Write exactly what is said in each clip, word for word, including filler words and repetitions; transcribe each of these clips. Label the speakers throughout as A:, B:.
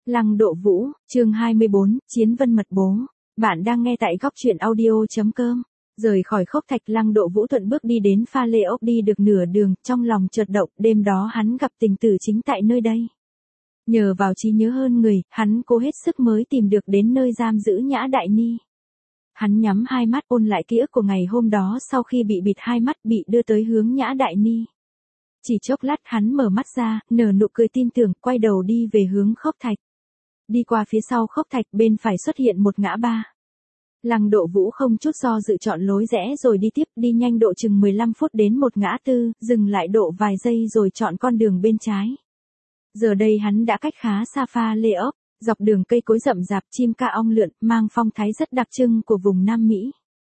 A: Lăng Độ Vũ, chương hai mươi bốn, Chiến Vân Mật Bố. Bạn đang nghe tại góc truyện audio.com. Rời khỏi Khốc Thạch, Lăng Độ Vũ thuận bước đi đến pha lê ốc, đi được nửa đường, trong lòng chợt động, đêm đó hắn gặp tình tử chính tại nơi đây. Nhờ vào trí nhớ hơn người, hắn cố hết sức mới tìm được đến nơi giam giữ Nhã Đại Ni. Hắn nhắm hai mắt ôn lại ký ức của ngày hôm đó sau khi bị bịt hai mắt, bị đưa tới hướng Nhã Đại Ni. Chỉ chốc lát hắn mở mắt ra, nở nụ cười tin tưởng, quay đầu đi về hướng Khốc Thạch. Đi qua phía sau Khốc Thạch, bên phải xuất hiện một ngã ba. Lăng Độ Vũ không chút do dự chọn lối rẽ rồi đi tiếp, đi nhanh độ chừng mười lăm phút đến một ngã tư, dừng lại độ vài giây rồi chọn con đường bên trái. Giờ đây hắn đã cách khá xa pha lê ốc, dọc đường cây cối rậm rạp, chim ca ong lượn, mang phong thái rất đặc trưng của vùng Nam Mỹ.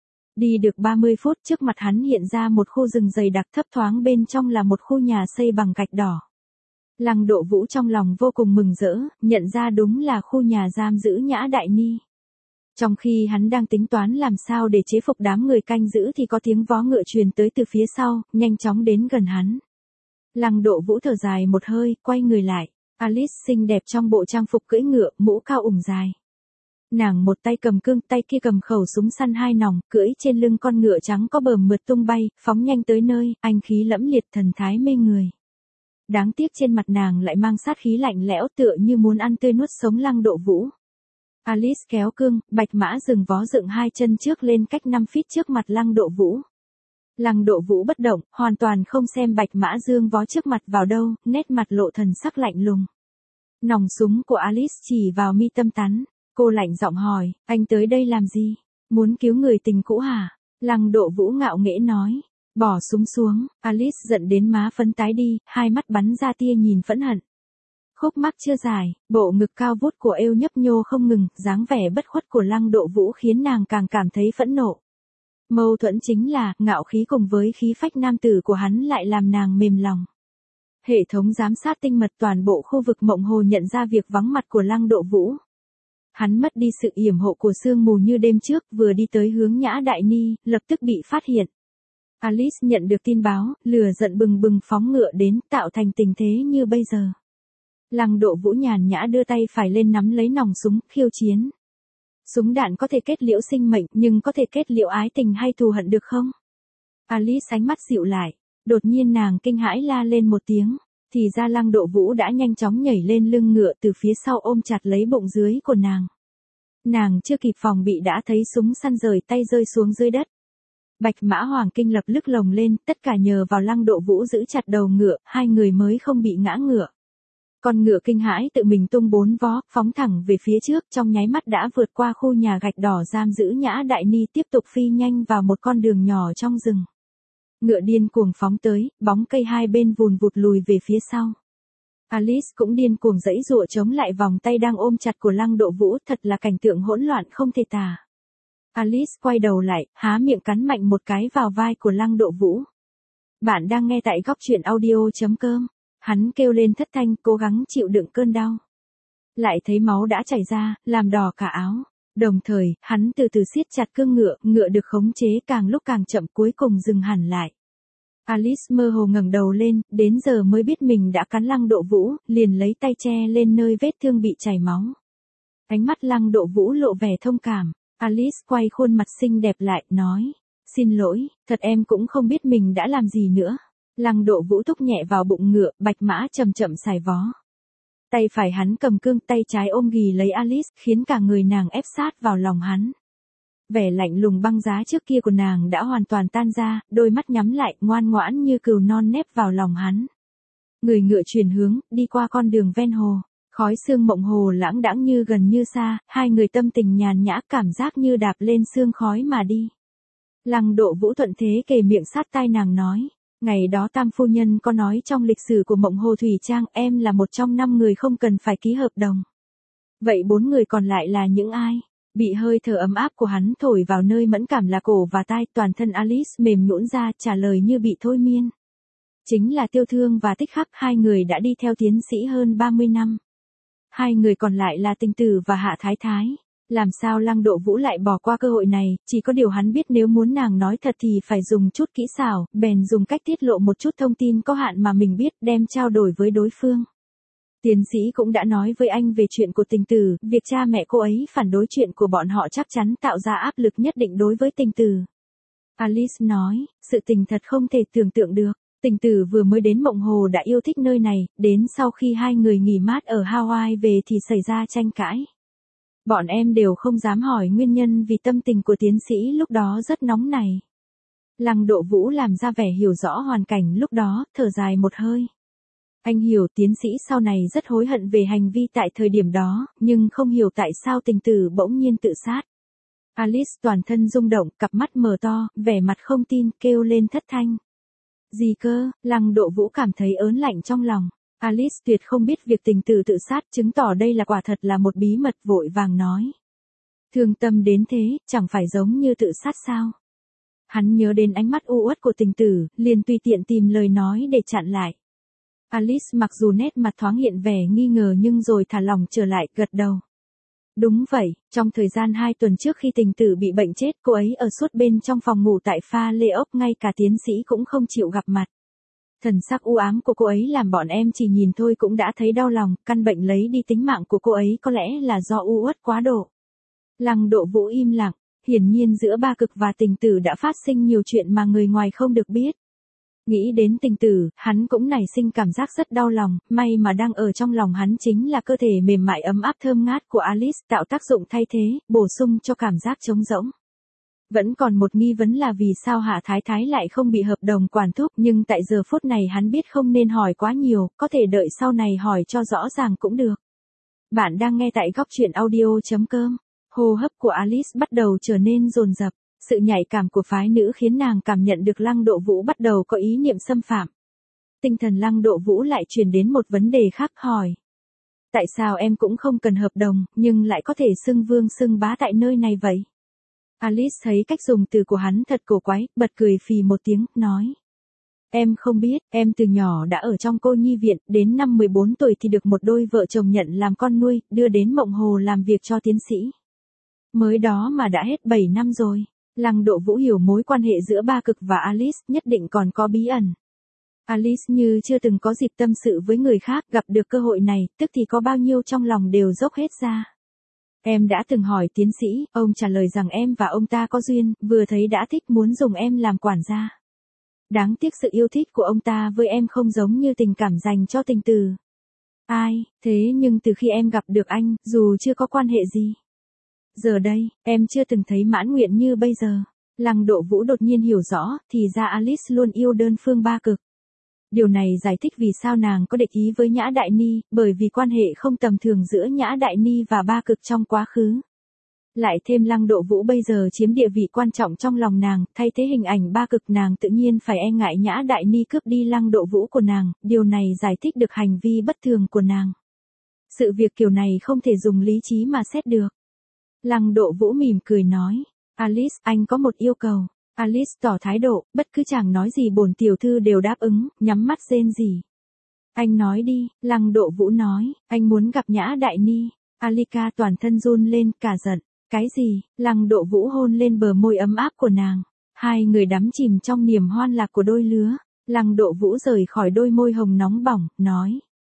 A: Đi được ba mươi phút, trước mặt hắn hiện ra một khu rừng dày đặc thấp thoáng, bên trong là một khu nhà xây bằng gạch đỏ. Lăng Độ Vũ trong lòng vô cùng mừng rỡ, nhận ra đúng là khu nhà giam giữ Nhã Đại Ni. Trong khi hắn đang tính toán làm sao để chế phục đám người canh giữ thì có tiếng vó ngựa truyền tới từ phía sau, nhanh chóng đến gần hắn. Lăng Độ Vũ thở dài một hơi, quay người lại. Alice xinh đẹp trong bộ trang phục cưỡi ngựa, mũ cao ủng dài. Nàng một tay cầm cương, tay kia cầm khẩu súng săn hai nòng, cưỡi trên lưng con ngựa trắng có bờm mượt tung bay, phóng nhanh tới nơi, anh khí lẫm liệt, thần thái mê người. Đáng tiếc trên mặt nàng lại mang sát khí lạnh lẽo, tựa như muốn ăn tươi nuốt sống Lăng Độ Vũ. Alice kéo cương, bạch mã dừng vó dựng hai chân trước lên cách năm feet trước mặt Lăng Độ Vũ. Lăng Độ Vũ bất động, hoàn toàn không xem bạch mã dương vó trước mặt vào đâu, nét mặt lộ thần sắc lạnh lùng. Nòng súng của Alice chỉ vào mi tâm tắn, cô lạnh giọng hỏi, anh tới đây làm gì? Muốn cứu người tình cũ hả? Lăng Độ Vũ ngạo nghễ nói. Bỏ súng xuống, Alice giận đến má phấn tái đi, hai mắt bắn ra tia nhìn phẫn hận. Khúc mắc chưa dài, bộ ngực cao vút của eo nhấp nhô không ngừng, dáng vẻ bất khuất của Lăng Độ Vũ khiến nàng càng cảm thấy phẫn nộ. Mâu thuẫn chính là, ngạo khí cùng với khí phách nam tử của hắn lại làm nàng mềm lòng. Hệ thống giám sát tinh mật toàn bộ khu vực Mộng Hồ nhận ra việc vắng mặt của Lăng Độ Vũ. Hắn mất đi sự yểm hộ của sương mù như đêm trước, vừa đi tới hướng Nhã Đại Ni, lập tức bị phát hiện. Alice nhận được tin báo, lửa giận bừng bừng phóng ngựa đến, tạo thành tình thế như bây giờ. Lăng Độ Vũ nhàn nhã đưa tay phải lên nắm lấy nòng súng, khiêu chiến. Súng đạn có thể kết liễu sinh mệnh, nhưng có thể kết liễu ái tình hay thù hận được không? Alice ánh mắt dịu lại, đột nhiên nàng kinh hãi la lên một tiếng, thì ra Lăng Độ Vũ đã nhanh chóng nhảy lên lưng ngựa từ phía sau ôm chặt lấy bụng dưới của nàng. Nàng chưa kịp phòng bị đã thấy súng săn rời tay rơi xuống dưới đất. Bạch mã hoàng kinh lập lức lồng lên, tất cả nhờ vào Lăng Độ Vũ giữ chặt đầu ngựa, hai người mới không bị ngã ngựa. Con ngựa kinh hãi tự mình tung bốn vó, phóng thẳng về phía trước, trong nháy mắt đã vượt qua khu nhà gạch đỏ giam giữ Nhã Đại Ni, tiếp tục phi nhanh vào một con đường nhỏ trong rừng. Ngựa điên cuồng phóng tới, bóng cây hai bên vùn vụt lùi về phía sau. Alice cũng điên cuồng giãy giụa chống lại vòng tay đang ôm chặt của Lăng Độ Vũ, thật là cảnh tượng hỗn loạn không thể tả. Alice quay đầu lại, há miệng cắn mạnh một cái vào vai của Lăng Độ Vũ. Bạn đang nghe tại góc truyện audio.com. Hắn kêu lên thất thanh, cố gắng chịu đựng cơn đau. Lại thấy máu đã chảy ra, làm đỏ cả áo. Đồng thời, hắn từ từ siết chặt cương ngựa, ngựa được khống chế càng lúc càng chậm, cuối cùng dừng hẳn lại. Alice mơ hồ ngẩng đầu lên, đến giờ mới biết mình đã cắn Lăng Độ Vũ, liền lấy tay che lên nơi vết thương bị chảy máu. Ánh mắt Lăng Độ Vũ lộ vẻ thông cảm. Alice quay khuôn mặt xinh đẹp lại, nói, xin lỗi, thật em cũng không biết mình đã làm gì nữa. Lăng Độ Vũ thúc nhẹ vào bụng ngựa, bạch mã chậm chậm xài vó. Tay phải hắn cầm cương, tay trái ôm ghì lấy Alice, khiến cả người nàng ép sát vào lòng hắn. Vẻ lạnh lùng băng giá trước kia của nàng đã hoàn toàn tan ra, đôi mắt nhắm lại, ngoan ngoãn như cừu non nép vào lòng hắn. Người ngựa chuyển hướng, đi qua con đường ven hồ. Khói sương Mộng Hồ lãng đãng như gần như xa, hai người tâm tình nhàn nhã, cảm giác như đạp lên sương khói mà đi. Lăng Độ Vũ thuận thế kề miệng sát tai nàng nói, ngày đó Tam phu nhân có nói trong lịch sử của Mộng Hồ Thủy Trang em là một trong năm người không cần phải ký hợp đồng. Vậy bốn người còn lại là những ai? Bị hơi thở ấm áp của hắn thổi vào nơi mẫn cảm là cổ và tai, toàn thân Alice mềm nhũn ra, trả lời như bị thôi miên. Chính là Tiêu Thương và Tích Khắc, hai người đã đi theo tiến sĩ hơn ba mươi năm. Hai người còn lại là Tình Tử và Hạ Thái Thái. Làm sao Lăng Độ Vũ lại bỏ qua cơ hội này, chỉ có điều hắn biết nếu muốn nàng nói thật thì phải dùng chút kỹ xảo, bèn dùng cách tiết lộ một chút thông tin có hạn mà mình biết, đem trao đổi với đối phương. Tiến sĩ cũng đã nói với anh về chuyện của Tình Tử, việc cha mẹ cô ấy phản đối chuyện của bọn họ chắc chắn tạo ra áp lực nhất định đối với Tình Tử. Alice nói, sự tình thật không thể tưởng tượng được. Tình Tử vừa mới đến Mộng Hồ đã yêu thích nơi này, đến sau khi hai người nghỉ mát ở Hawaii về thì xảy ra tranh cãi. Bọn em đều không dám hỏi nguyên nhân vì tâm tình của tiến sĩ lúc đó rất nóng nảy. Lăng Độ Vũ làm ra vẻ hiểu rõ hoàn cảnh lúc đó, thở dài một hơi. Anh hiểu tiến sĩ sau này rất hối hận về hành vi tại thời điểm đó, nhưng không hiểu tại sao Tình Tử bỗng nhiên tự sát. Alice toàn thân rung động, cặp mắt mở to, vẻ mặt không tin, kêu lên thất thanh. Gì cơ? Lăng Độ Vũ cảm thấy ớn lạnh trong lòng. Alice tuyệt không biết việc Tình Tử tự sát, chứng tỏ đây là quả thật là một bí mật, vội vàng nói. Thương tâm đến thế, chẳng phải giống như tự sát sao? Hắn nhớ đến ánh mắt u uất của Tình Tử, liền tùy tiện tìm lời nói để chặn lại. Alice mặc dù nét mặt thoáng hiện vẻ nghi ngờ nhưng rồi thả lòng trở lại, gật đầu. Đúng vậy, trong thời gian hai tuần trước khi Tình Tử bị bệnh chết, cô ấy ở suốt bên trong phòng ngủ tại pha lê ốc, ngay cả tiến sĩ cũng không chịu gặp mặt. Thần sắc u ám của cô ấy làm bọn em chỉ nhìn thôi cũng đã thấy đau lòng, căn bệnh lấy đi tính mạng của cô ấy có lẽ là do u uất quá độ. Lăng Độ Vũ im lặng, hiển nhiên giữa Ba Cực và Tình Tử đã phát sinh nhiều chuyện mà người ngoài không được biết. Nghĩ đến Tình Tử, hắn cũng nảy sinh cảm giác rất đau lòng, may mà đang ở trong lòng hắn chính là cơ thể mềm mại ấm áp thơm ngát của Alice, tạo tác dụng thay thế, bổ sung cho cảm giác trống rỗng. Vẫn còn một nghi vấn là vì sao Hạ Thái Thái lại không bị hợp đồng quản thúc, nhưng tại giờ phút này hắn biết không nên hỏi quá nhiều, có thể đợi sau này hỏi cho rõ ràng cũng được. Bạn đang nghe tại góc truyện audio.com. Hô hấp của Alice bắt đầu trở nên dồn dập. Sự nhạy cảm của phái nữ khiến nàng cảm nhận được Lăng Độ Vũ bắt đầu có ý niệm xâm phạm. Tinh thần Lăng Độ Vũ lại truyền đến một vấn đề khác, hỏi. Tại sao em cũng không cần hợp đồng, nhưng lại có thể xưng vương xưng bá tại nơi này vậy? Alice thấy cách dùng từ của hắn thật cổ quái, bật cười phì một tiếng, nói. Em không biết, em từ nhỏ đã ở trong cô nhi viện, đến năm mười bốn tuổi thì được một đôi vợ chồng nhận làm con nuôi, đưa đến Mộng Hồ làm việc cho tiến sĩ. Mới đó mà đã hết bảy năm rồi. Lăng Độ Vũ hiểu mối quan hệ giữa Ba Cực và Alice, nhất định còn có bí ẩn. Alice như chưa từng có dịp tâm sự với người khác, gặp được cơ hội này, tức thì có bao nhiêu trong lòng đều dốc hết ra. Em đã từng hỏi tiến sĩ, ông trả lời rằng em và ông ta có duyên, vừa thấy đã thích, muốn dùng em làm quản gia. Đáng tiếc sự yêu thích của ông ta với em không giống như tình cảm dành cho Tình Tử. Ai, thế nhưng từ khi em gặp được anh, dù chưa có quan hệ gì, giờ đây, em chưa từng thấy mãn nguyện như bây giờ. Lăng Độ Vũ đột nhiên hiểu rõ, thì ra Alice luôn yêu đơn phương Ba Cực. Điều này giải thích vì sao nàng có địch ý với Nhã Đại Ni, bởi vì quan hệ không tầm thường giữa Nhã Đại Ni và Ba Cực trong quá khứ. Lại thêm Lăng Độ Vũ bây giờ chiếm địa vị quan trọng trong lòng nàng, thay thế hình ảnh Ba Cực, nàng tự nhiên phải e ngại Nhã Đại Ni cướp đi Lăng Độ Vũ của nàng, điều này giải thích được hành vi bất thường của nàng. Sự việc kiểu này không thể dùng lý trí mà xét được. Lăng Độ Vũ mỉm cười nói, Alice, anh có một yêu cầu. Alice tỏ thái độ, bất cứ chàng nói gì bổn tiểu thư đều đáp ứng, nhắm mắt rên rỉ. Anh nói đi, Lăng Độ Vũ nói, anh muốn gặp Nhã Đại Ni. Alika toàn thân run lên, cả giận. Cái gì? Lăng Độ Vũ hôn lên bờ môi ấm áp của nàng. Hai người đắm chìm trong niềm hoan lạc của đôi lứa. Lăng Độ Vũ rời khỏi đôi môi hồng nóng bỏng, nói.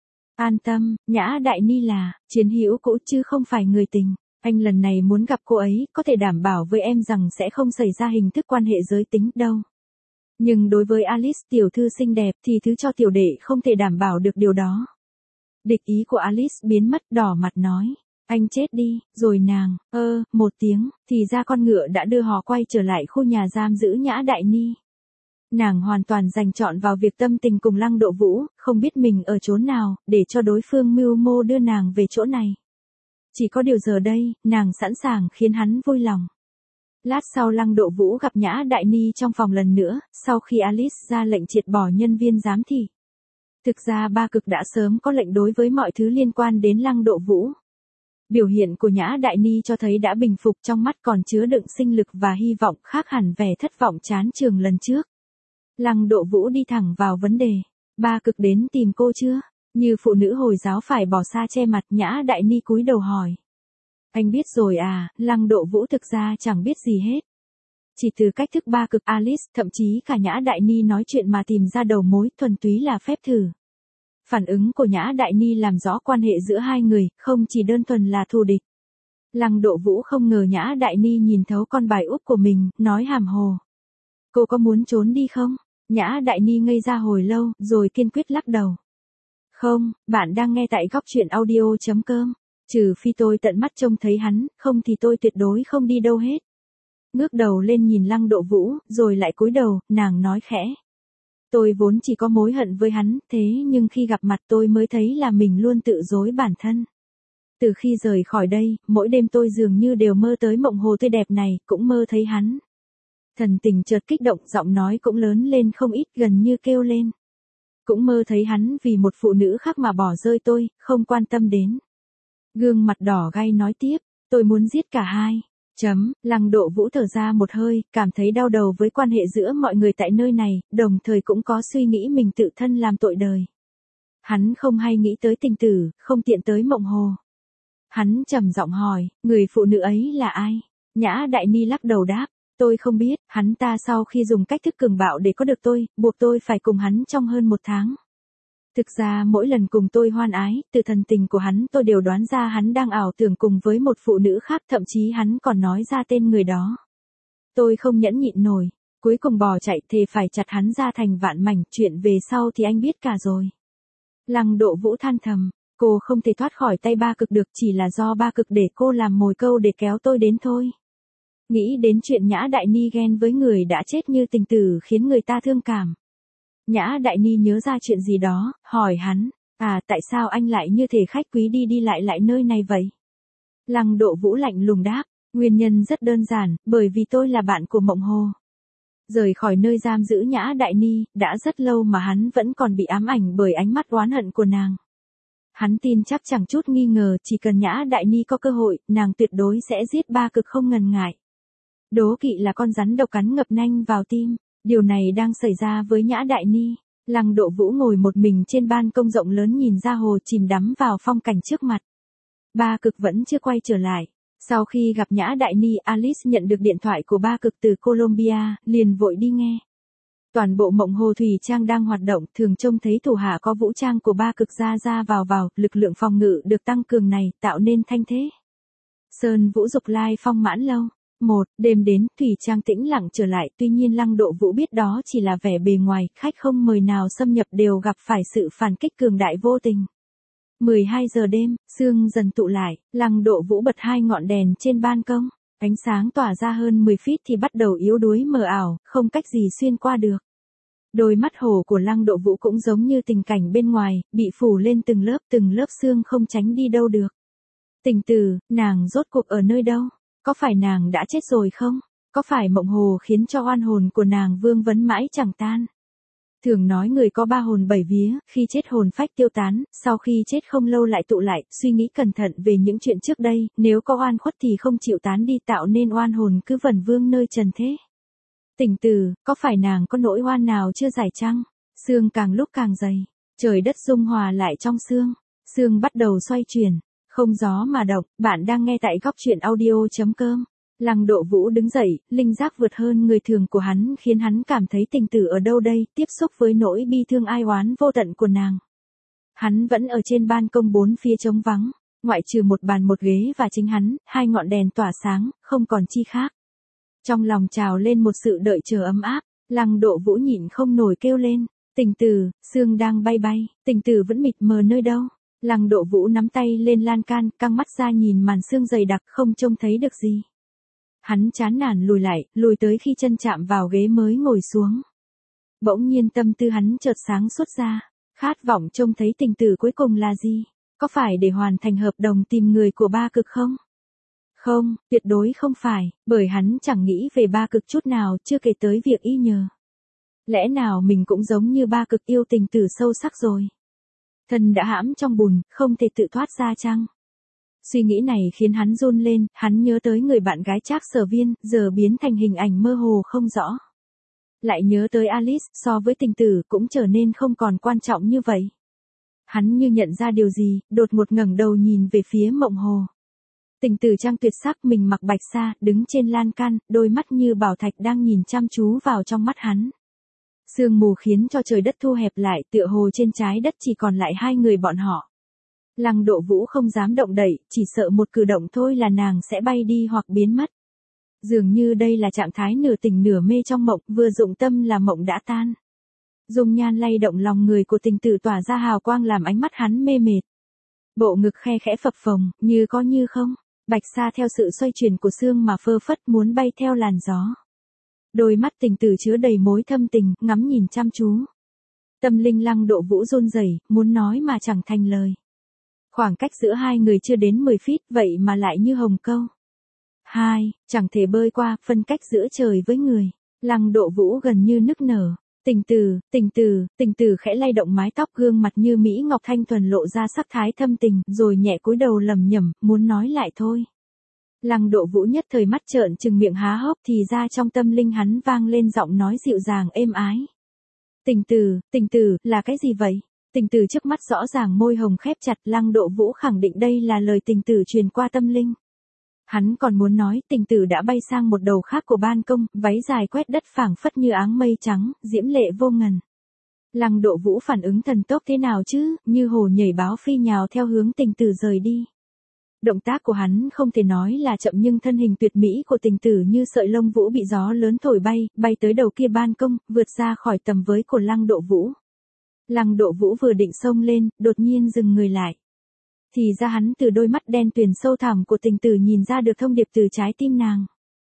A: An tâm, Nhã Đại Ni là chiến hữu cũ chứ không phải người tình. Anh lần này muốn gặp cô ấy, có thể đảm bảo với em rằng sẽ không xảy ra hình thức quan hệ giới tính đâu. Nhưng đối với Alice tiểu thư xinh đẹp thì thứ cho tiểu đệ không thể đảm bảo được điều đó. Địch ý của Alice biến mất, đỏ mặt nói. Anh chết đi, rồi nàng, ơ, một tiếng, thì ra con ngựa đã đưa họ quay trở lại khu nhà giam giữ Nhã Đại Ni. Nàng hoàn toàn dành trọn vào việc tâm tình cùng Lăng Độ Vũ, không biết mình ở chỗ nào, để cho đối phương mưu mô đưa nàng về chỗ này. Chỉ có điều giờ đây, nàng sẵn sàng khiến hắn vui lòng. Lát sau Lăng Độ Vũ gặp Nhã Đại Ni trong phòng lần nữa, sau khi Alice ra lệnh triệt bỏ nhân viên giám thị. Thực ra Ba Cực đã sớm có lệnh đối với mọi thứ liên quan đến Lăng Độ Vũ. Biểu hiện của Nhã Đại Ni cho thấy đã bình phục, trong mắt còn chứa đựng sinh lực và hy vọng, khác hẳn vẻ thất vọng chán chường lần trước. Lăng Độ Vũ đi thẳng vào vấn đề. Ba Cực đến tìm cô chưa? Như phụ nữ Hồi giáo phải bỏ xa che mặt, Nhã Đại Ni cúi đầu hỏi. Anh biết rồi à? Lăng Độ Vũ thực ra chẳng biết gì hết. Chỉ từ cách thức Ba Cực, Alice, thậm chí cả Nhã Đại Ni nói chuyện mà tìm ra đầu mối, thuần túy là phép thử. Phản ứng của Nhã Đại Ni làm rõ quan hệ giữa hai người, không chỉ đơn thuần là thù địch. Lăng Độ Vũ không ngờ Nhã Đại Ni nhìn thấu con bài úp của mình, nói hàm hồ. Cô có muốn trốn đi không? Nhã Đại Ni ngây ra hồi lâu, rồi kiên quyết lắc đầu. Không, bạn đang nghe tại góc truyện audio.com. Trừ phi tôi tận mắt trông thấy hắn, không thì tôi tuyệt đối không đi đâu hết. Ngước đầu lên nhìn Lăng Độ Vũ, rồi lại cúi đầu, nàng nói khẽ. Tôi vốn chỉ có mối hận với hắn, thế nhưng khi gặp mặt tôi mới thấy là mình luôn tự dối bản thân. Từ khi rời khỏi đây, mỗi đêm tôi dường như đều mơ tới mộng hồ tươi đẹp này, cũng mơ thấy hắn. Thần tình chợt kích động, giọng nói cũng lớn lên không ít, gần như kêu lên. Cũng mơ thấy hắn vì một phụ nữ khác mà bỏ rơi tôi, không quan tâm đến. Gương mặt đỏ gay nói tiếp, tôi muốn giết cả hai. Chấm, Lăng Độ Vũ thở ra một hơi, cảm thấy đau đầu với quan hệ giữa mọi người tại nơi này, đồng thời cũng có suy nghĩ mình tự thân làm tội đời. Hắn không hay nghĩ tới tình tử, không tiện tới mộng hồ. Hắn trầm giọng hỏi, người phụ nữ ấy là ai? Nhã Đại Ni lắc đầu đáp, tôi không biết, hắn ta sau khi dùng cách thức cường bạo để có được tôi, buộc tôi phải cùng hắn trong hơn một tháng. Thực ra mỗi lần cùng tôi hoan ái, từ thần tình của hắn tôi đều đoán ra hắn đang ảo tưởng cùng với một phụ nữ khác, thậm chí hắn còn nói ra tên người đó. Tôi không nhẫn nhịn nổi, cuối cùng bỏ chạy thề phải chặt hắn ra thành vạn mảnh, chuyện về sau thì anh biết cả rồi. Lăng Độ Vũ than thầm, cô không thể thoát khỏi tay ba cực được, chỉ là do ba cực để cô làm mồi câu để kéo tôi đến thôi. Nghĩ đến chuyện Nhã Đại Ni ghen với người đã chết như tình tử khiến người ta thương cảm. Nhã Đại Ni nhớ ra chuyện gì đó, hỏi hắn, à tại sao anh lại như thể khách quý đi đi lại lại nơi này vậy? Lăng Độ Vũ lạnh lùng đáp, nguyên nhân rất đơn giản, bởi vì tôi là bạn của Mộng Hồ. Rời khỏi nơi giam giữ Nhã Đại Ni, đã rất lâu mà hắn vẫn còn bị ám ảnh bởi ánh mắt oán hận của nàng. Hắn tin chắc chẳng chút nghi ngờ, chỉ cần Nhã Đại Ni có cơ hội, nàng tuyệt đối sẽ giết ba cực không ngần ngại. Đố kỵ là con rắn độc cắn ngập nanh vào tim. Điều này đang xảy ra với Nhã Đại Ni. Lăng Độ Vũ ngồi một mình trên ban công rộng lớn nhìn ra hồ, chìm đắm vào phong cảnh trước mặt. Ba cực vẫn chưa quay trở lại. Sau khi gặp Nhã Đại Ni, Alice nhận được điện thoại của ba cực từ Colombia, liền vội đi nghe. Toàn bộ Mộng Hồ Thủy Trang đang hoạt động, thường trông thấy thủ hạ có vũ trang của ba cực ra ra vào vào, lực lượng phòng ngự được tăng cường này, tạo nên thanh thế. Sơn Vũ Dục Lai phong mãn lâu. Một, đêm đến, Thủy Trang tĩnh lặng trở lại, tuy nhiên Lăng Độ Vũ biết đó chỉ là vẻ bề ngoài, khách không mời nào xâm nhập đều gặp phải sự phản kích cường đại vô tình. mười hai giờ đêm, sương dần tụ lại, Lăng Độ Vũ bật hai ngọn đèn trên ban công, ánh sáng tỏa ra hơn mười feet thì bắt đầu yếu đuối mờ ảo, không cách gì xuyên qua được. Đôi mắt hồ của Lăng Độ Vũ cũng giống như tình cảnh bên ngoài, bị phủ lên từng lớp từng lớp sương không tránh đi đâu được. Tình tử, nàng rốt cuộc ở nơi đâu? Có phải nàng đã chết rồi không? Có phải Mộng Hồ khiến cho oan hồn của nàng vương vấn mãi chẳng tan? Thường nói người có ba hồn bảy vía, khi chết hồn phách tiêu tán, sau khi chết không lâu lại tụ lại, suy nghĩ cẩn thận về những chuyện trước đây, nếu có oan khuất thì không chịu tán đi, tạo nên oan hồn cứ vẩn vương nơi trần thế. Tình tử, có phải nàng có nỗi oan nào chưa giải chăng? Sương càng lúc càng dày, trời đất dung hòa lại trong sương, sương bắt đầu xoay chuyển. Không gió mà động, bạn đang nghe tại góc truyện audio.com. Lăng Độ Vũ đứng dậy, linh giác vượt hơn người thường của hắn khiến hắn cảm thấy tình tử ở đâu đây, tiếp xúc với nỗi bi thương ai oán vô tận của nàng. Hắn vẫn ở trên ban công bốn phía trống vắng, ngoại trừ một bàn một ghế và chính hắn, hai ngọn đèn tỏa sáng, không còn chi khác. Trong lòng trào lên một sự đợi chờ ấm áp, Lăng Độ Vũ nhịn không nổi kêu lên, tình tử, sương đang bay bay, tình tử vẫn mịt mờ nơi đâu. Lăng Độ Vũ nắm tay lên lan can, căng mắt ra nhìn màn sương dày đặc không trông thấy được gì. Hắn chán nản lùi lại, lùi tới khi chân chạm vào ghế mới ngồi xuống. Bỗng nhiên tâm tư hắn chợt sáng suốt ra, khát vọng trông thấy tình tử cuối cùng là gì? Có phải để hoàn thành hợp đồng tìm người của ba cực không? Không, tuyệt đối không phải, bởi hắn chẳng nghĩ về ba cực chút nào, chưa kể tới việc y nhờ. Lẽ nào mình cũng giống như ba cực yêu tình tử sâu sắc rồi? Thân đã hãm trong bùn, không thể tự thoát ra chăng? Suy nghĩ này khiến hắn run lên, hắn nhớ tới người bạn gái Trác Sở Viên, giờ biến thành hình ảnh mơ hồ không rõ. Lại nhớ tới Alice, so với tình tử cũng trở nên không còn quan trọng như vậy. Hắn như nhận ra điều gì, đột ngột ngẩng đầu nhìn về phía Mộng Hồ. Tình tử trang tuyệt sắc, mình mặc bạch sa, đứng trên lan can, đôi mắt như bảo thạch đang nhìn chăm chú vào trong mắt hắn. Sương mù khiến cho trời đất thu hẹp lại, tựa hồ trên trái đất chỉ còn lại hai người bọn họ. Lăng Độ Vũ không dám động đậy, chỉ sợ một cử động thôi là nàng sẽ bay đi hoặc biến mất. Dường như đây là trạng thái nửa tỉnh nửa mê trong mộng, vừa dụng tâm là mộng đã tan. Dung nhan lay động lòng người của Tình Tử tỏa ra hào quang làm ánh mắt hắn mê mệt. Bộ ngực khe khẽ phập phồng, như có như không, Bạch Sa theo sự xoay chuyển của xương mà phơ phất muốn bay theo làn gió. Đôi mắt Tình Tử chứa đầy mối thâm tình, ngắm nhìn chăm chú. Tâm linh Lăng Độ Vũ run rẩy, muốn nói mà chẳng thành lời. Khoảng cách giữa hai người chưa đến mười feet, vậy mà lại như hồng câu. Hai, chẳng thể bơi qua, phân cách giữa trời với người. Lăng Độ Vũ gần như nức nở. Tình Tử, Tình Tử, Tình Tử khẽ lay động mái tóc, gương mặt như mỹ ngọc thanh thuần lộ ra sắc thái thâm tình, rồi nhẹ cúi đầu lẩm nhẩm, muốn nói lại thôi. Lăng Độ Vũ nhất thời mắt trợn trừng miệng há hốc, thì ra trong tâm linh hắn vang lên giọng nói dịu dàng êm ái. Tình Tử, Tình Tử, là cái gì vậy? Tình Tử trước mắt rõ ràng môi hồng khép chặt, Lăng Độ Vũ khẳng định đây là lời Tình Tử truyền qua tâm linh. Hắn còn muốn nói, Tình Tử đã bay sang một đầu khác của ban công, váy dài quét đất phảng phất như áng mây trắng, diễm lệ vô ngần. Lăng Độ Vũ phản ứng thần tốc thế nào chứ, như hồ nhảy báo phi nhào theo hướng Tình Tử rời đi. Động tác của hắn không thể nói là chậm, nhưng thân hình tuyệt mỹ của Tình Tử như sợi lông vũ bị gió lớn thổi bay, bay tới đầu kia ban công, vượt ra khỏi tầm với của Lăng Độ Vũ. Lăng Độ Vũ vừa định xông lên, đột nhiên dừng người lại. Thì ra hắn từ đôi mắt đen tuyền sâu thẳm của Tình Tử nhìn ra được thông điệp từ trái tim nàng.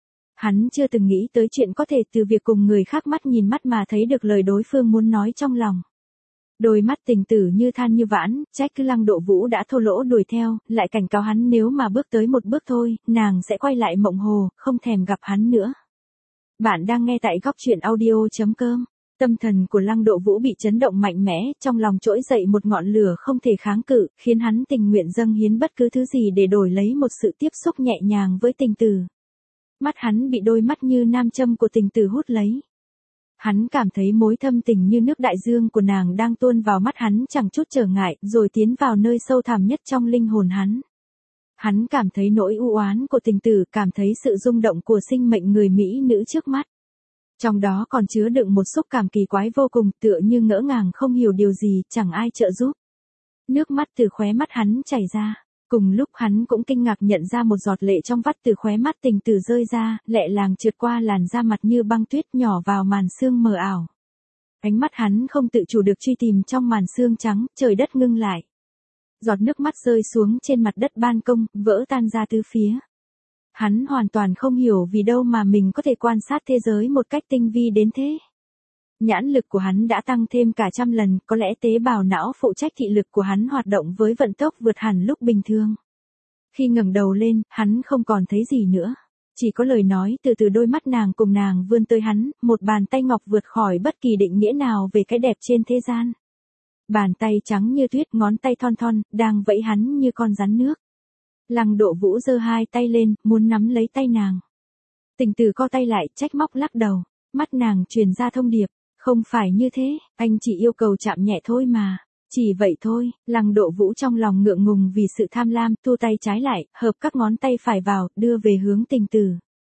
A: Hắn chưa từng nghĩ tới chuyện có thể từ việc cùng người khác mắt nhìn mắt mà thấy được lời đối phương muốn nói trong lòng. Đôi mắt Tình Tử như than như vãn, trách cứ Lăng Độ Vũ đã thô lỗ đuổi theo, lại cảnh cáo hắn nếu mà bước tới một bước thôi, nàng sẽ quay lại mộng hồ, không thèm gặp hắn nữa. Bạn đang nghe tại góc truyện audio chấm com. Tâm thần của Lăng Độ Vũ bị chấn động mạnh mẽ, trong lòng trỗi dậy một ngọn lửa không thể kháng cự, khiến hắn tình nguyện dâng hiến bất cứ thứ gì để đổi lấy một sự tiếp xúc nhẹ nhàng với Tình Tử. Mắt hắn bị đôi mắt như nam châm của Tình Tử hút lấy. Hắn cảm thấy mối thâm tình như nước đại dương của nàng đang tuôn vào mắt hắn chẳng chút trở ngại, rồi tiến vào nơi sâu thẳm nhất trong linh hồn hắn. Hắn cảm thấy nỗi u oán của Tình Tử, cảm thấy sự rung động của sinh mệnh người mỹ nữ trước mắt. Trong đó còn chứa đựng một xúc cảm kỳ quái vô cùng, tựa như ngỡ ngàng không hiểu điều gì, chẳng ai trợ giúp. Nước mắt từ khóe mắt hắn chảy ra. Cùng lúc hắn cũng kinh ngạc nhận ra một giọt lệ trong vắt từ khóe mắt Tình Tử rơi ra, lẹ làng trượt qua làn da mặt như băng tuyết nhỏ vào màn sương mờ ảo. Ánh mắt hắn không tự chủ được truy tìm trong màn sương trắng, trời đất ngưng lại. Giọt nước mắt rơi xuống trên mặt đất ban công, vỡ tan ra tứ phía. Hắn hoàn toàn không hiểu vì đâu mà mình có thể quan sát thế giới một cách tinh vi đến thế. Nhãn lực của hắn đã tăng thêm cả trăm lần, có lẽ tế bào não phụ trách thị lực của hắn hoạt động với vận tốc vượt hẳn lúc bình thường. Khi ngẩng đầu lên, hắn không còn thấy gì nữa. Chỉ có lời nói từ từ đôi mắt nàng cùng nàng vươn tới hắn, một bàn tay ngọc vượt khỏi bất kỳ định nghĩa nào về cái đẹp trên thế gian. Bàn tay trắng như tuyết, ngón tay thon thon, đang vẫy hắn như con rắn nước. Lăng Độ Vũ giơ hai tay lên, muốn nắm lấy tay nàng. Tình Tử co tay lại, trách móc lắc đầu. Mắt nàng truyền ra thông điệp. Không phải như thế, anh chỉ yêu cầu chạm nhẹ thôi mà. Chỉ vậy thôi. Lăng Độ Vũ trong lòng ngượng ngùng vì sự tham lam, thu tay trái lại, hợp các ngón tay phải vào, đưa về hướng Tình Tử.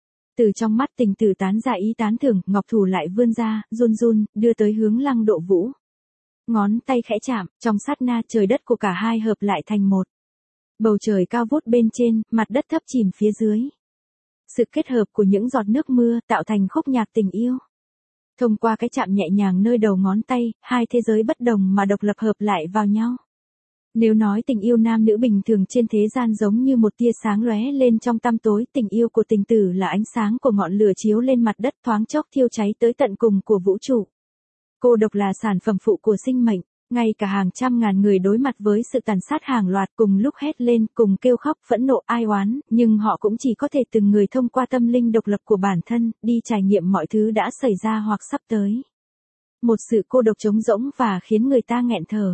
A: Từ trong mắt Tình Tử tán ra ý tán thưởng, ngọc thủ lại vươn ra, run run, đưa tới hướng Lăng Độ Vũ. Ngón tay khẽ chạm, trong sát na trời đất của cả hai hợp lại thành một. Bầu trời cao vút bên trên, mặt đất thấp chìm phía dưới. Sự kết hợp của những giọt nước mưa tạo thành khúc nhạc tình yêu. Thông qua cái chạm nhẹ nhàng nơi đầu ngón tay, hai thế giới bất đồng mà độc lập hợp lại vào nhau. Nếu nói tình yêu nam nữ bình thường trên thế gian giống như một tia sáng lóe lên trong tăm tối, tình yêu của Tình Tử là ánh sáng của ngọn lửa chiếu lên mặt đất, thoáng chốc thiêu cháy tới tận cùng của vũ trụ. Cô độc là sản phẩm phụ của sinh mệnh. Ngay cả hàng trăm ngàn người đối mặt với sự tàn sát hàng loạt cùng lúc hét lên, cùng kêu khóc, phẫn nộ, ai oán, nhưng họ cũng chỉ có thể từng người thông qua tâm linh độc lập của bản thân, đi trải nghiệm mọi thứ đã xảy ra hoặc sắp tới. Một sự cô độc trống rỗng và khiến người ta nghẹn thở.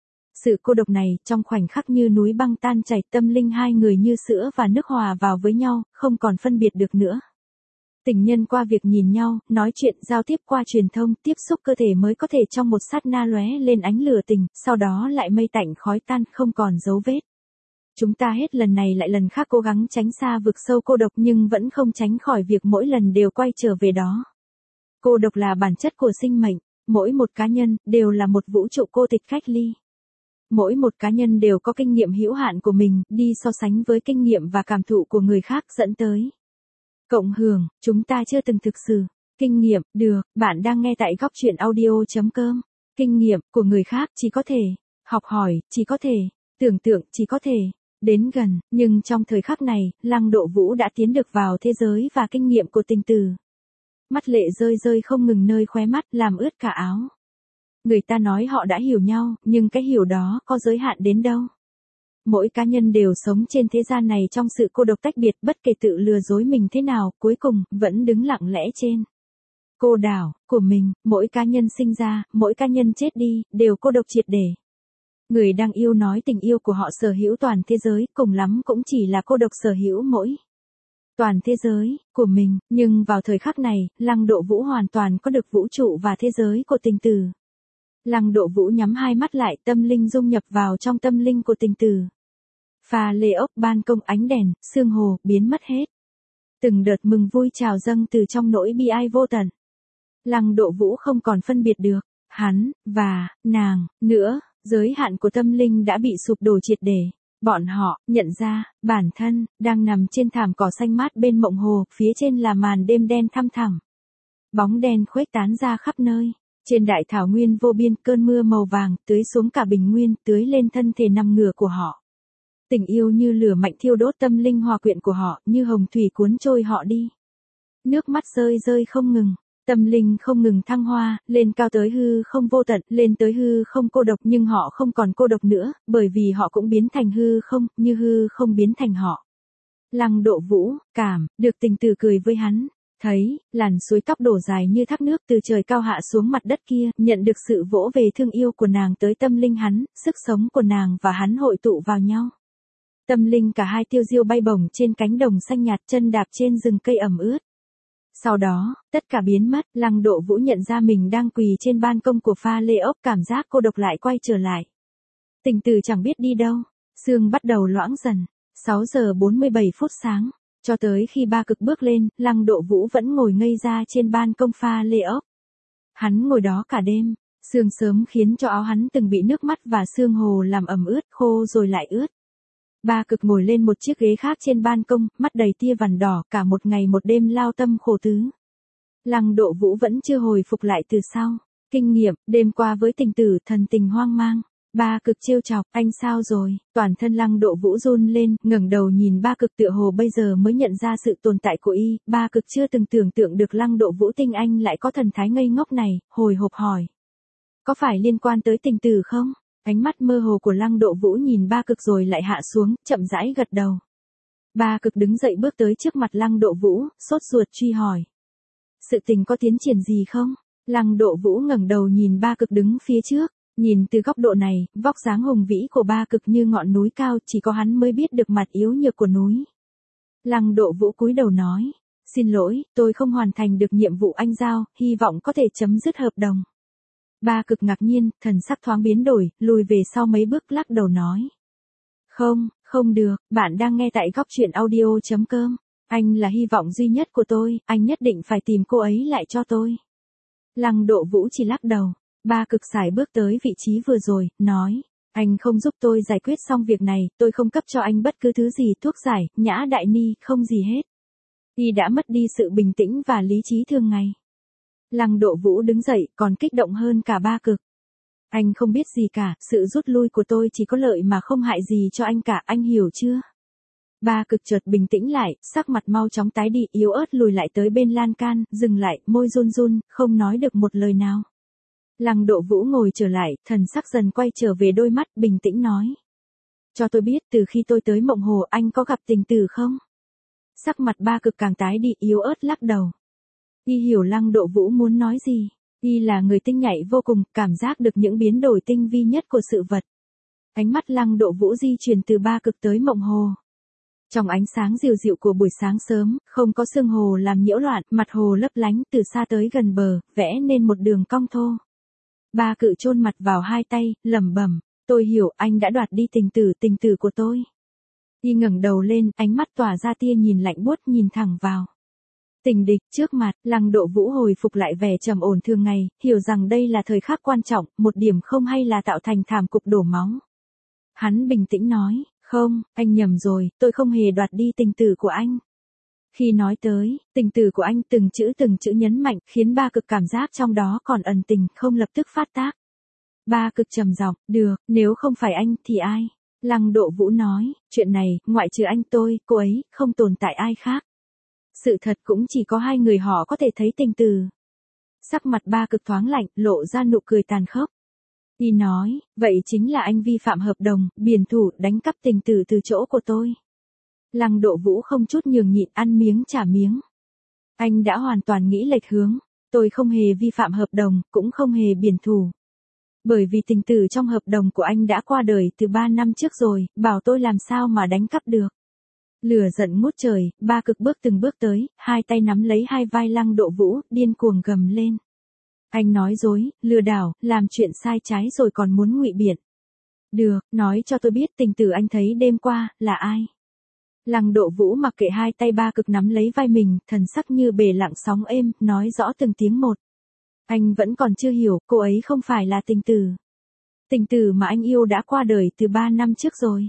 A: Sự cô độc này, trong khoảnh khắc như núi băng tan chảy, tâm linh hai người như sữa và nước hòa vào với nhau, không còn phân biệt được nữa. Tình nhân qua việc nhìn nhau, nói chuyện, giao tiếp qua truyền thông, tiếp xúc cơ thể mới có thể trong một sát na lóe lên ánh lửa tình, sau đó lại mây tạnh khói tan, không còn dấu vết. Chúng ta hết lần này lại lần khác cố gắng tránh xa vực sâu cô độc nhưng vẫn không tránh khỏi việc mỗi lần đều quay trở về đó. Cô độc là bản chất của sinh mệnh. Mỗi một cá nhân, đều là một vũ trụ cô tịch cách ly. Mỗi một cá nhân đều có kinh nghiệm hữu hạn của mình, đi so sánh với kinh nghiệm và cảm thụ của người khác dẫn tới. Cộng hưởng, chúng ta chưa từng thực sự. Kinh nghiệm, được, bạn đang nghe tại góc chuyện audio.com. Kinh nghiệm, của người khác, chỉ có thể. Học hỏi, chỉ có thể. Tưởng tượng, chỉ có thể. Đến gần, nhưng trong thời khắc này, Lăng Độ Vũ đã tiến được vào thế giới và kinh nghiệm của tình tử. Mắt lệ rơi rơi không ngừng nơi khóe mắt, làm ướt cả áo. Người ta nói họ đã hiểu nhau, nhưng cái hiểu đó có giới hạn đến đâu. Mỗi cá nhân đều sống trên thế gian này trong sự cô độc tách biệt, bất kể tự lừa dối mình thế nào, cuối cùng, vẫn đứng lặng lẽ trên cô đảo của mình. Mỗi cá nhân sinh ra, mỗi cá nhân chết đi, đều cô độc triệt để. Người đang yêu nói tình yêu của họ sở hữu toàn thế giới, cùng lắm cũng chỉ là cô độc sở hữu mỗi toàn thế giới của mình, nhưng vào thời khắc này, Lăng Độ Vũ hoàn toàn có được vũ trụ và thế giới của tình tử. Lăng Độ Vũ nhắm hai mắt lại, tâm linh dung nhập vào trong tâm linh của tình tử. Pha lê ốc, ban công, ánh đèn, sương hồ, biến mất hết. Từng đợt mừng vui trào dâng từ trong nỗi bi ai vô tận. Lăng Độ Vũ không còn phân biệt được hắn và nàng nữa, giới hạn của tâm linh đã bị sụp đổ triệt để. Bọn họ nhận ra bản thân đang nằm trên thảm cỏ xanh mát bên mộng hồ, phía trên là màn đêm đen thăm thẳm. Bóng đen khuếch tán ra khắp nơi. Trên đại thảo nguyên vô biên, cơn mưa màu vàng tưới xuống cả bình nguyên, tưới lên thân thể nằm ngửa của họ. Tình yêu như lửa mạnh thiêu đốt tâm linh hòa quyện của họ, như hồng thủy cuốn trôi họ đi. Nước mắt rơi rơi không ngừng. Tâm linh không ngừng thăng hoa, lên cao tới hư không vô tận, lên tới hư không cô độc, nhưng họ không còn cô độc nữa, bởi vì họ cũng biến thành hư không, như hư không biến thành họ. Lăng Độ Vũ, cảm, được tình tử cười với hắn. Thấy, làn suối tóc đổ dài như thác nước từ trời cao hạ xuống mặt đất kia, nhận được sự vỗ về thương yêu của nàng tới tâm linh hắn, sức sống của nàng và hắn hội tụ vào nhau. Tâm linh cả hai tiêu diêu bay bổng trên cánh đồng xanh nhạt, chân đạp trên rừng cây ẩm ướt. Sau đó, tất cả biến mất, Lăng Độ Vũ nhận ra mình đang quỳ trên ban công của pha lê ốc, cảm giác cô độc lại quay trở lại. Tình tử chẳng biết đi đâu, sương bắt đầu loãng dần, sáu giờ bốn mươi bảy phút sáng, cho tới khi ba cực bước lên, Lăng Độ Vũ vẫn ngồi ngây ra trên ban công pha lê ốc. Hắn ngồi đó cả đêm, sương sớm khiến cho áo hắn từng bị nước mắt và sương hồ làm ẩm ướt, khô rồi lại ướt. Ba cực ngồi lên một chiếc ghế khác trên ban công, mắt đầy tia vằn đỏ, cả một ngày một đêm lao tâm khổ tứ. Lăng Độ Vũ vẫn chưa hồi phục lại từ sau kinh nghiệm, đêm qua với tình tử, thần tình hoang mang. Ba cực trêu chọc, anh sao rồi? Toàn thân Lăng Độ Vũ run lên, ngẩng đầu nhìn ba cực tựa hồ bây giờ mới nhận ra sự tồn tại của y. Ba cực chưa từng tưởng tượng được Lăng Độ Vũ tinh anh lại có thần thái ngây ngốc này, hồi hộp hỏi. Có phải liên quan tới tình tử không? Ánh mắt mơ hồ của Lăng Độ Vũ nhìn ba cực rồi lại hạ xuống, chậm rãi gật đầu. Ba cực đứng dậy bước tới trước mặt Lăng Độ Vũ, sốt ruột truy hỏi. Sự tình có tiến triển gì không? Lăng Độ Vũ ngẩng đầu nhìn ba cực đứng phía trước, nhìn từ góc độ này, vóc dáng hùng vĩ của ba cực như ngọn núi cao, chỉ có hắn mới biết được mặt yếu nhược của núi. Lăng Độ Vũ cúi đầu nói, xin lỗi, tôi không hoàn thành được nhiệm vụ anh giao, hy vọng có thể chấm dứt hợp đồng. Ba cực ngạc nhiên, thần sắc thoáng biến đổi, lùi về sau mấy bước lắc đầu nói. Không, không được, bạn đang nghe tại góc chuyện audio.com. Anh là hy vọng duy nhất của tôi, anh nhất định phải tìm cô ấy lại cho tôi. Lăng Độ Vũ chỉ lắc đầu. Ba cực xài bước tới vị trí vừa rồi, nói. Anh không giúp tôi giải quyết xong việc này, tôi không cấp cho anh bất cứ thứ gì, thuốc giải, nhã đại ni, không gì hết. Y đã mất đi sự bình tĩnh và lý trí thường ngày. Lăng Độ Vũ đứng dậy, còn kích động hơn cả ba cực. Anh không biết gì cả, sự rút lui của tôi chỉ có lợi mà không hại gì cho anh cả, anh hiểu chưa? Ba cực chợt bình tĩnh lại, sắc mặt mau chóng tái đi, yếu ớt lùi lại tới bên lan can, dừng lại, môi run run, không nói được một lời nào. Lăng Độ Vũ ngồi trở lại, thần sắc dần quay trở về đôi mắt, bình tĩnh nói. Cho tôi biết, từ khi tôi tới Mộng Hồ, anh có gặp tình tử không? Sắc mặt ba cực càng tái đi, yếu ớt lắc đầu. Y hiểu Lăng Độ Vũ muốn nói gì. Y là người tinh nhạy vô cùng, cảm giác được những biến đổi tinh vi nhất của sự vật. Ánh mắt Lăng Độ Vũ di chuyển từ ba cực tới Mộng Hồ. Trong ánh sáng dịu dịu của buổi sáng sớm, không có sương hồ làm nhiễu loạn, mặt hồ lấp lánh từ xa tới gần bờ, vẽ nên một đường cong thô. Ba cự chôn mặt vào hai tay, lẩm bẩm, tôi hiểu, anh đã đoạt đi tình tử, tình tử của tôi. Y ngẩng đầu lên, ánh mắt tỏa ra tia nhìn lạnh buốt, nhìn thẳng vào Tình địch trước mặt, Lăng Độ Vũ hồi phục lại vẻ trầm ổn thường ngày, hiểu rằng đây là thời khắc quan trọng, một điểm không hay là tạo thành thảm cục đổ máu. Hắn bình tĩnh nói, không, anh nhầm rồi, tôi không hề đoạt đi tình tử của anh. Khi nói tới, tình tử của anh từng chữ từng chữ nhấn mạnh, khiến Ba Cực cảm giác trong đó còn ẩn tình, không lập tức phát tác. Ba Cực trầm giọng, được, nếu không phải anh thì ai? Lăng Độ Vũ nói, chuyện này, ngoại trừ anh tôi, cô ấy, không tồn tại ai khác. Sự thật cũng chỉ có hai người họ có thể thấy tình tử. Sắc mặt Ba Cực thoáng lạnh, lộ ra nụ cười tàn khốc. Y nói, vậy chính là anh vi phạm hợp đồng, biển thủ, đánh cắp tình tử từ chỗ của tôi. Lăng Độ Vũ không chút nhường nhịn, ăn miếng trả miếng. Anh đã hoàn toàn nghĩ lệch hướng, tôi không hề vi phạm hợp đồng, cũng không hề biển thủ. Bởi vì tình tử trong hợp đồng của anh đã qua đời từ ba năm trước rồi, bảo tôi làm sao mà đánh cắp được. Lửa giận ngút trời, Ba Cực bước từng bước tới, hai tay nắm lấy hai vai Lăng Độ Vũ, điên cuồng gầm lên. Anh nói dối, lừa đảo, làm chuyện sai trái rồi còn muốn ngụy biện. Được, nói cho tôi biết tình tử anh thấy đêm qua, là ai? Lăng Độ Vũ mặc kệ hai tay Ba Cực nắm lấy vai mình, thần sắc như bể lặng sóng êm, nói rõ từng tiếng một. Anh vẫn còn chưa hiểu, cô ấy không phải là tình tử. Tình tử mà anh yêu đã qua đời từ ba năm trước rồi.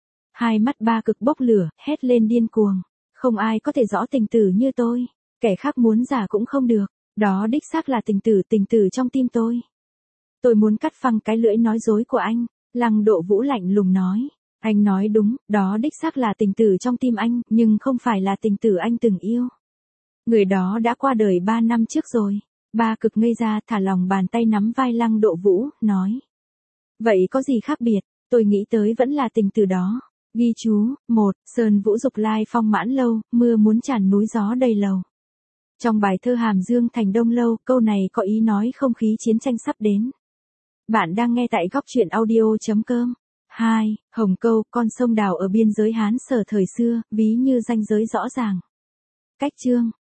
A: Hai mắt Ba Cực bốc lửa, hét lên điên cuồng. Không ai có thể rõ tình tử như tôi. Kẻ khác muốn giả cũng không được. Đó đích xác là tình tử, tình tử trong tim tôi. Tôi muốn cắt phăng cái lưỡi nói dối của anh. Lăng Độ Vũ lạnh lùng nói. Anh nói đúng, đó đích xác là tình tử trong tim anh, nhưng không phải là tình tử anh từng yêu. Người đó đã qua đời ba năm trước rồi. Ba Cực ngây ra, thả lòng bàn tay nắm vai Lăng Độ Vũ, nói. Vậy có gì khác biệt, tôi nghĩ tới vẫn là tình tử đó. Ghi chú, một, Sơn Vũ Dục Lai phong mãn lâu, mưa muốn tràn núi gió đầy lầu. Trong bài thơ Hàm Dương Thành Đông Lâu, câu này có ý nói không khí chiến tranh sắp đến. Bạn đang nghe tại góc truyện audio.com. hai. Hồng Câu, con sông đào ở biên giới Hán Sở thời xưa, ví như ranh giới rõ ràng. Cách chương,